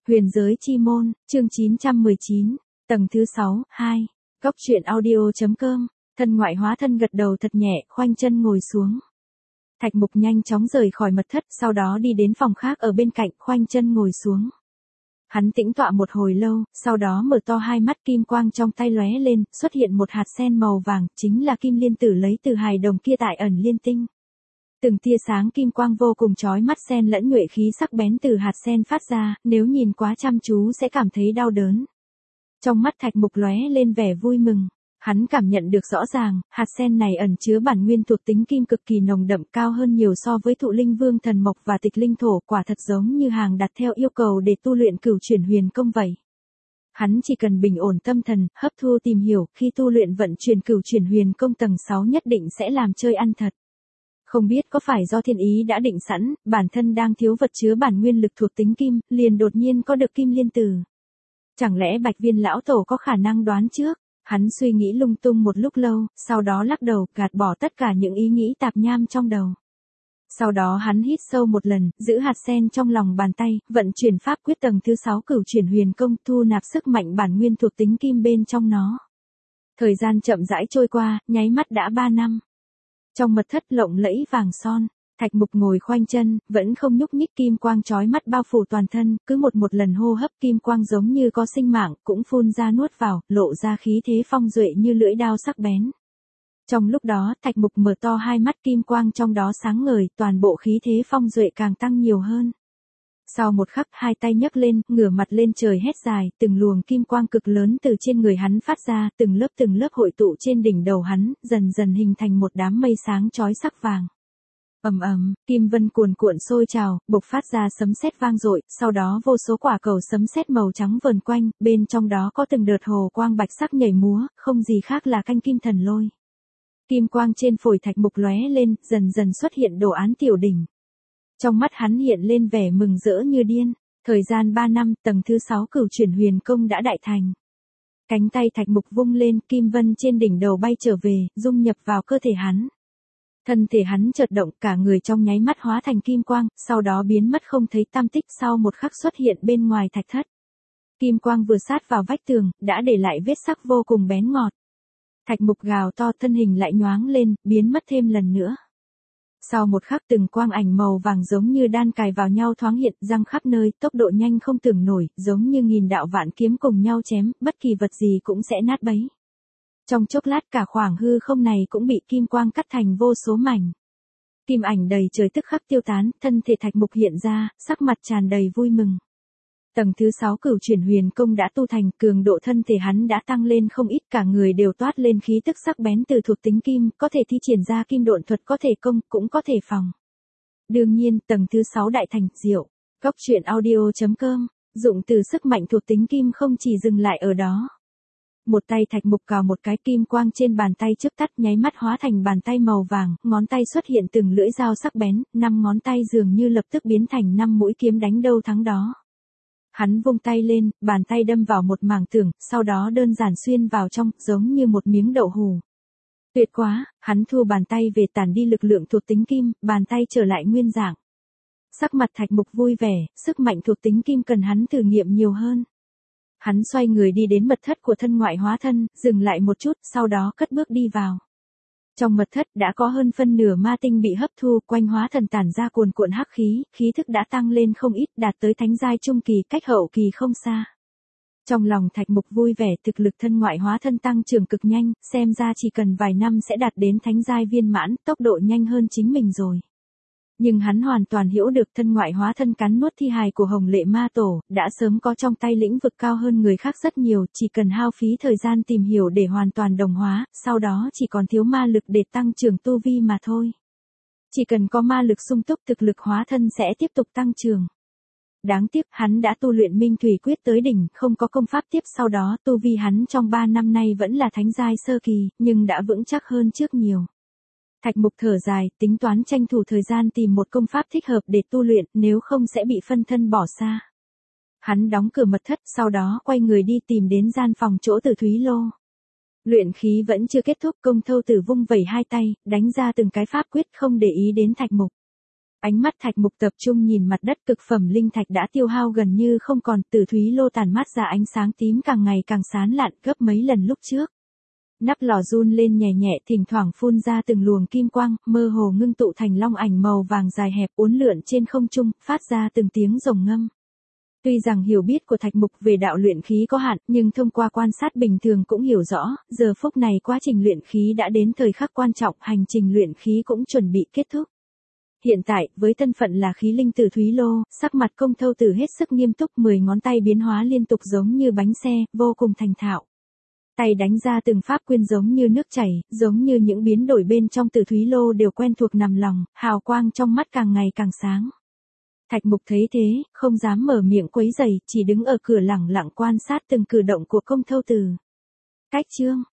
Huyền giới chi môn, chương 919, tầng thứ 6, 2. Góc truyện audio.com, thân ngoại hóa thân gật đầu thật nhẹ, khoanh chân ngồi xuống. Thạch Mục nhanh chóng rời khỏi mật thất, sau đó đi đến phòng khác ở bên cạnh, khoanh chân ngồi xuống. Hắn tĩnh tọa một hồi lâu, sau đó mở to hai mắt, kim quang trong tay lóe lên, xuất hiện một hạt sen màu vàng, chính là kim liên tử lấy từ hài đồng kia tại ẩn liên tinh. Từng tia sáng kim quang vô cùng chói mắt xen lẫn nhuệ khí sắc bén từ hạt sen phát ra, nếu nhìn quá chăm chú sẽ cảm thấy đau đớn. Trong mắt Thạch Mục lóe lên vẻ vui mừng, hắn cảm nhận được rõ ràng, hạt sen này ẩn chứa bản nguyên thuộc tính kim cực kỳ nồng đậm, cao hơn nhiều so với Thụ Linh Vương Thần Mộc và Tịch Linh Thổ, quả thật giống như hàng đặt theo yêu cầu để tu luyện Cửu Chuyển Huyền Công vậy. Hắn chỉ cần bình ổn tâm thần, hấp thu tìm hiểu, khi tu luyện vận chuyển Cửu Chuyển Huyền Công tầng 6 nhất định sẽ làm chơi ăn thật. Không biết có phải do thiên ý đã định sẵn, bản thân đang thiếu vật chứa bản nguyên lực thuộc tính kim, liền đột nhiên có được kim liên tử. Chẳng lẽ Bạch Viên lão tổ có khả năng đoán trước? Hắn suy nghĩ lung tung một lúc lâu, sau đó lắc đầu, gạt bỏ tất cả những ý nghĩ tạp nham trong đầu. Sau đó hắn hít sâu một lần, giữ hạt sen trong lòng bàn tay, vận chuyển pháp quyết tầng thứ 6 Cửu Chuyển Huyền Công, thu nạp sức mạnh bản nguyên thuộc tính kim bên trong nó. Thời gian chậm rãi trôi qua, nháy mắt đã 3 năm. Trong mật thất lộng lẫy vàng son, Thạch Mục ngồi khoanh chân, vẫn không nhúc nhích, kim quang chói mắt bao phủ toàn thân, cứ một lần hô hấp kim quang giống như có sinh mạng, cũng phun ra nuốt vào, lộ ra khí thế phong duệ như lưỡi đao sắc bén. Trong lúc đó, Thạch Mục mở to hai mắt, kim quang trong đó sáng ngời, toàn bộ khí thế phong duệ càng tăng nhiều hơn. Sau một khắc, hai tay nhấc lên, ngửa mặt lên trời hét dài, từng luồng kim quang cực lớn từ trên người hắn phát ra, từng lớp hội tụ trên đỉnh đầu hắn, dần dần hình thành một đám mây sáng chói sắc vàng. Ầm ầm, kim vân cuồn cuộn sôi trào, bộc phát ra sấm sét vang dội, sau đó vô số quả cầu sấm sét màu trắng vờn quanh, bên trong đó có từng đợt hồ quang bạch sắc nhảy múa, không gì khác là canh kim thần lôi. Kim quang trên phổi Thạch Mục lóe lên, dần dần xuất hiện đồ án tiểu đỉnh. Trong mắt hắn hiện lên vẻ mừng rỡ như điên, thời gian 3 năm, tầng thứ 6 Cửu Chuyển Huyền Công đã đại thành. Cánh tay Thạch Mục vung lên, kim vân trên đỉnh đầu bay trở về, dung nhập vào cơ thể hắn. Thân thể hắn chợt động, cả người trong nháy mắt hóa thành kim quang, sau đó biến mất không thấy tăm tích, sau một khắc xuất hiện bên ngoài thạch thất. Kim quang vừa sát vào vách tường, đã để lại vết sắc vô cùng bén ngọt. Thạch Mục gào to, thân hình lại nhoáng lên, biến mất thêm lần nữa. Sau một khắc, từng quang ảnh màu vàng giống như đan cài vào nhau thoáng hiện, răng khắp nơi, tốc độ nhanh không tưởng nổi, giống như nghìn đạo vạn kiếm cùng nhau chém, bất kỳ vật gì cũng sẽ nát bấy. Trong chốc lát cả khoảng hư không này cũng bị kim quang cắt thành vô số mảnh. Kim ảnh đầy trời tức khắc tiêu tán, thân thể Thạch Mục hiện ra, sắc mặt tràn đầy vui mừng. Tầng thứ 6 Cửu Chuyển Huyền Công đã tu thành, cường độ thân thể hắn đã tăng lên không ít, cả người đều toát lên khí tức sắc bén từ thuộc tính kim, có thể thi triển ra kim độn thuật, có thể công, cũng có thể phòng. Đương nhiên, tầng thứ 6 đại thành, diệu. Góc truyện audio.com, dụng từ sức mạnh thuộc tính kim không chỉ dừng lại ở đó. Một tay Thạch Mục cào một cái, kim quang trên bàn tay chớp tắt, nháy mắt hóa thành bàn tay màu vàng, ngón tay xuất hiện từng lưỡi dao sắc bén, 5 ngón tay dường như lập tức biến thành 5 mũi kiếm đánh đâu thắng đó. Hắn vung tay lên, bàn tay đâm vào một mảng tường, sau đó đơn giản xuyên vào trong, giống như một miếng đậu hù. Tuyệt quá, hắn thu bàn tay về, tản đi lực lượng thuộc tính kim, bàn tay trở lại nguyên dạng. Sắc mặt Thạch Mục vui vẻ, sức mạnh thuộc tính kim cần hắn thử nghiệm nhiều hơn. Hắn xoay người đi đến mật thất của thân ngoại hóa thân, dừng lại một chút, sau đó cất bước đi vào. Trong mật thất đã có hơn phân nửa ma tinh bị hấp thu, quanh hóa thần tản ra cuồn cuộn hắc khí, khí thức đã tăng lên không ít, đạt tới thánh giai trung kỳ, cách hậu kỳ không xa. Trong lòng Thạch Mục vui vẻ, thực lực thân ngoại hóa thân tăng trưởng cực nhanh, xem ra chỉ cần vài năm sẽ đạt đến thánh giai viên mãn, tốc độ nhanh hơn chính mình rồi. Nhưng hắn hoàn toàn hiểu được thân ngoại hóa thân cắn nuốt thi hài của Hồng Lệ Ma Tổ, đã sớm có trong tay lĩnh vực cao hơn người khác rất nhiều, chỉ cần hao phí thời gian tìm hiểu để hoàn toàn đồng hóa, sau đó chỉ còn thiếu ma lực để tăng trưởng tu vi mà thôi. Chỉ cần có ma lực sung túc, thực lực hóa thân sẽ tiếp tục tăng trưởng. Đáng tiếc, hắn đã tu luyện Minh Thủy Quyết tới đỉnh, không có công pháp tiếp sau đó, tu vi hắn trong 3 năm nay vẫn là thánh giai sơ kỳ, nhưng đã vững chắc hơn trước nhiều. Thạch Mục thở dài, tính toán tranh thủ thời gian tìm một công pháp thích hợp để tu luyện, nếu không sẽ bị phân thân bỏ xa. Hắn đóng cửa mật thất, sau đó quay người đi tìm đến gian phòng chỗ Tử Thúy Lô. Luyện khí vẫn chưa kết thúc, Công Thâu Tử vung vẩy hai tay, đánh ra từng cái pháp quyết, không để ý đến Thạch Mục. Ánh mắt Thạch Mục tập trung nhìn mặt đất, cực phẩm linh thạch đã tiêu hao gần như không còn, Tử Thúy Lô tản mát ra ánh sáng tím càng ngày càng sáng lạn, gấp mấy lần lúc trước. Nắp lò run lên nhẹ nhẹ, thỉnh thoảng phun ra từng luồng kim quang, mơ hồ ngưng tụ thành long ảnh màu vàng dài hẹp uốn lượn trên không trung, phát ra từng tiếng rồng ngâm. Tuy rằng hiểu biết của Thạch Mục về đạo luyện khí có hạn, nhưng thông qua quan sát bình thường cũng hiểu rõ, giờ phút này quá trình luyện khí đã đến thời khắc quan trọng, hành trình luyện khí cũng chuẩn bị kết thúc. Hiện tại, với thân phận là khí linh Tử Thúy Lô, sắc mặt Công Thâu Tử hết sức nghiêm túc, 10 ngón tay biến hóa liên tục giống như bánh xe, vô cùng thành thạo. Tay đánh ra từng pháp quyên giống như nước chảy, giống như những biến đổi bên trong Tử Thúy Lô đều quen thuộc nằm lòng, hào quang trong mắt càng ngày càng sáng. Thạch Mục thấy thế, không dám mở miệng quấy rầy, chỉ đứng ở cửa lẳng lặng quan sát từng cử động của Công Thâu Tử. Cách chương